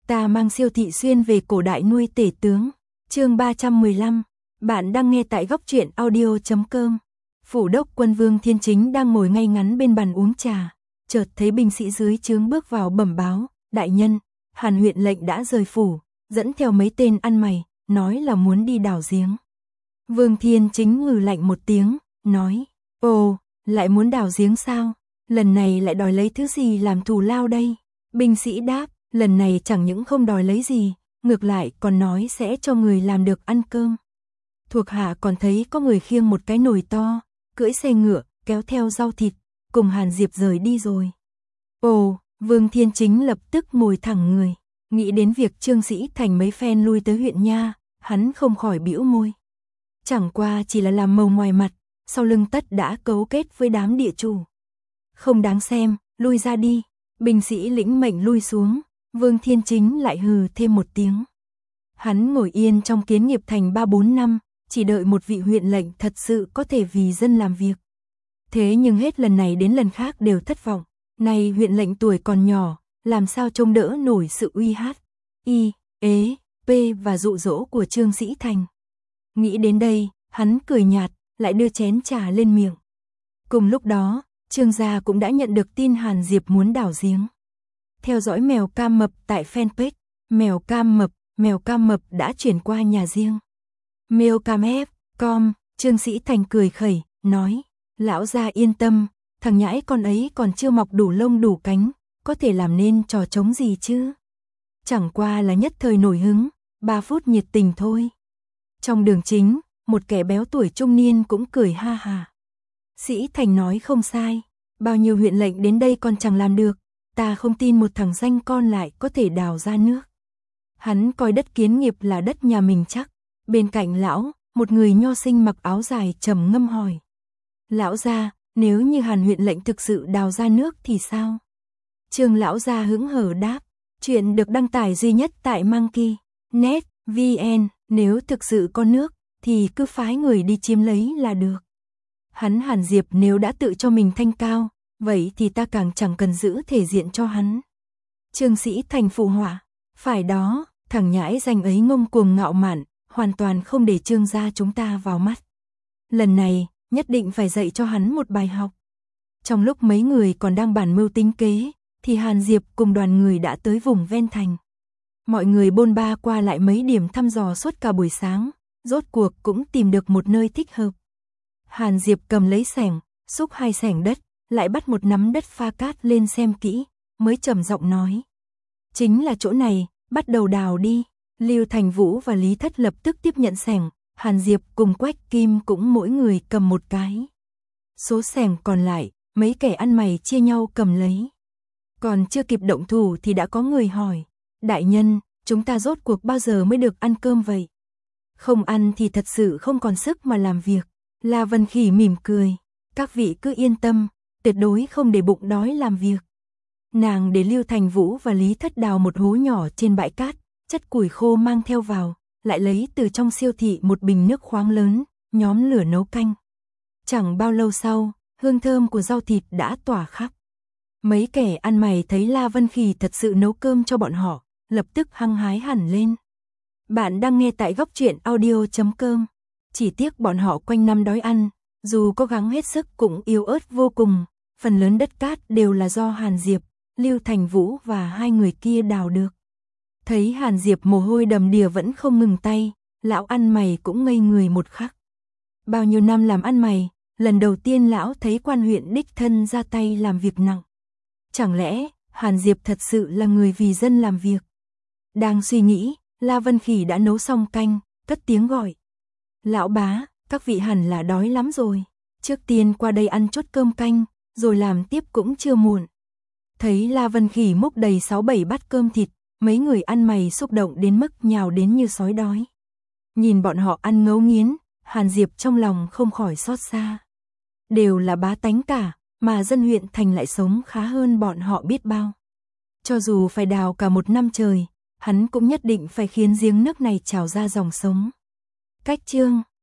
Ta mang siêu thị xuyên về cổ đại nuôi tể tướng. Chương 315. Bạn đang nghe tại góc truyện audio.com. Phủ đốc quân Vương Thiên Chính đang ngồi ngay ngắn bên bàn uống trà, chợt thấy binh sĩ dưới trướng bước vào bẩm báo, đại nhân, Hàn huyện lệnh đã rời phủ, dẫn theo mấy tên ăn mày, nói là muốn đi đào giếng. Vương Thiên Chính ngừ lạnh một tiếng, nói, ồ, lại muốn đào giếng sao? Lần này lại đòi lấy thứ gì làm thù lao đây? Binh sĩ đáp, lần này chẳng những không đòi lấy gì, ngược lại còn nói sẽ cho người làm được ăn cơm. Thuộc hạ còn thấy có người khiêng một cái nồi to, cưỡi xe ngựa, kéo theo rau thịt, cùng Hàn Diệp rời đi rồi. Ồ, Vương Thiên Chính lập tức ngồi thẳng người, nghĩ đến việc Trương Sĩ Thành mấy phen lui tới huyện nha, hắn không khỏi bĩu môi. Chẳng qua chỉ là làm màu ngoài mặt, sau lưng tất đã cấu kết với đám địa chủ. Không đáng xem, lui ra đi. Binh sĩ lĩnh mệnh lui xuống, Vương Thiên Chính lại hừ thêm một tiếng. Hắn ngồi yên trong Kiến Nghiệp Thành 3-4 năm, chỉ đợi một vị huyện lệnh thật sự có thể vì dân làm việc. Thế nhưng hết lần này đến lần khác đều thất vọng. Này huyện lệnh tuổi còn nhỏ, làm sao trông đỡ nổi sự uy hát, y, ế, p và dụ dỗ của Trương Sĩ Thành. Nghĩ đến đây, hắn cười nhạt, lại đưa chén trà lên miệng. Cùng lúc đó, Trương gia cũng đã nhận được tin Hàn Diệp muốn đào giếng. Theo dõi mèo cam mập tại fanpage, mèo cam mập đã chuyển qua nhà riêng. Meocamf.com, Trương Sĩ Thành cười khẩy, nói, lão gia yên tâm, thằng nhãi con ấy còn chưa mọc đủ lông đủ cánh, có thể làm nên trò trống gì chứ. Chẳng qua là nhất thời nổi hứng, 3 phút nhiệt tình thôi. Trong đường chính, một kẻ béo tuổi trung niên cũng cười ha ha. Sĩ Thành nói không sai, bao nhiêu huyện lệnh đến đây còn chẳng làm được, ta không tin một thằng danh con lại có thể đào ra nước. Hắn coi đất Kiến Nghiệp là đất nhà mình chắc. Bên cạnh lão, một người nho sinh mặc áo dài trầm ngâm hỏi. Lão gia, nếu như Hàn huyện lệnh thực sự đào ra nước thì sao? Trương lão gia hững hờ đáp, chuyện được đăng tải duy nhất tại Monkey.net vn, nếu thực sự có nước, thì cứ phái người đi chiếm lấy là được. Hắn Hàn Diệp nếu đã tự cho mình thanh cao, vậy thì ta càng chẳng cần giữ thể diện cho hắn. Trương Sĩ Thành phụ họa, phải đó, thằng nhãi danh ấy ngông cuồng ngạo mạn, hoàn toàn không để Trương gia chúng ta vào mắt. Lần này, nhất định phải dạy cho hắn một bài học. Trong lúc mấy người còn đang bàn mưu tính kế, thì Hàn Diệp cùng đoàn người đã tới vùng ven thành. Mọi người bôn ba qua lại mấy điểm thăm dò suốt cả buổi sáng, rốt cuộc cũng tìm được một nơi thích hợp. Hàn Diệp cầm lấy xẻng, xúc 2 xẻng đất, lại bắt một nắm đất pha cát lên xem kỹ, mới trầm giọng nói. Chính là chỗ này, bắt đầu đào đi. Lưu Thành Vũ và Lý Thất lập tức tiếp nhận xẻng, Hàn Diệp cùng Quách Kim cũng mỗi người cầm một cái. Số xẻng còn lại, mấy kẻ ăn mày chia nhau cầm lấy. Còn chưa kịp động thủ thì đã có người hỏi, đại nhân, chúng ta rốt cuộc bao giờ mới được ăn cơm vậy? Không ăn thì thật sự không còn sức mà làm việc. La Vân Khỉ mỉm cười, các vị cứ yên tâm, tuyệt đối không để bụng đói làm việc. Nàng để Lưu Thành Vũ và Lý Thất đào một hố nhỏ trên bãi cát, chất củi khô mang theo vào, lại lấy từ trong siêu thị một bình nước khoáng lớn, nhóm lửa nấu canh. Chẳng bao lâu sau, hương thơm của rau thịt đã tỏa khắp. Mấy kẻ ăn mày thấy La Vân Khỉ thật sự nấu cơm cho bọn họ, lập tức hăng hái hẳn lên. Bạn đang nghe tại góc truyện audio.com. Chỉ tiếc bọn họ quanh năm đói ăn, dù có gắng hết sức cũng yếu ớt vô cùng, phần lớn đất cát đều là do Hàn Diệp, Lưu Thành Vũ và 2 người kia đào được. Thấy Hàn Diệp mồ hôi đầm đìa vẫn không ngừng tay, lão ăn mày cũng ngây người một khắc. Bao nhiêu năm làm ăn mày, lần đầu tiên lão thấy quan huyện đích thân ra tay làm việc nặng. Chẳng lẽ, Hàn Diệp thật sự là người vì dân làm việc? Đang suy nghĩ, La Vân Khỉ đã nấu xong canh, cất tiếng gọi. Lão bá, các vị hẳn là đói lắm rồi. Trước tiên qua đây ăn chút cơm canh, rồi làm tiếp cũng chưa muộn. Thấy La Vân Khỉ múc đầy 6-7 bát cơm thịt, mấy người ăn mày xúc động đến mức nhào đến như sói đói. Nhìn bọn họ ăn ngấu nghiến, Hàn Diệp trong lòng không khỏi xót xa. Đều là bá tánh cả, mà dân huyện thành lại sống khá hơn bọn họ biết bao. Cho dù phải đào cả một năm trời, hắn cũng nhất định phải khiến giếng nước này trào ra dòng sống. Cách chương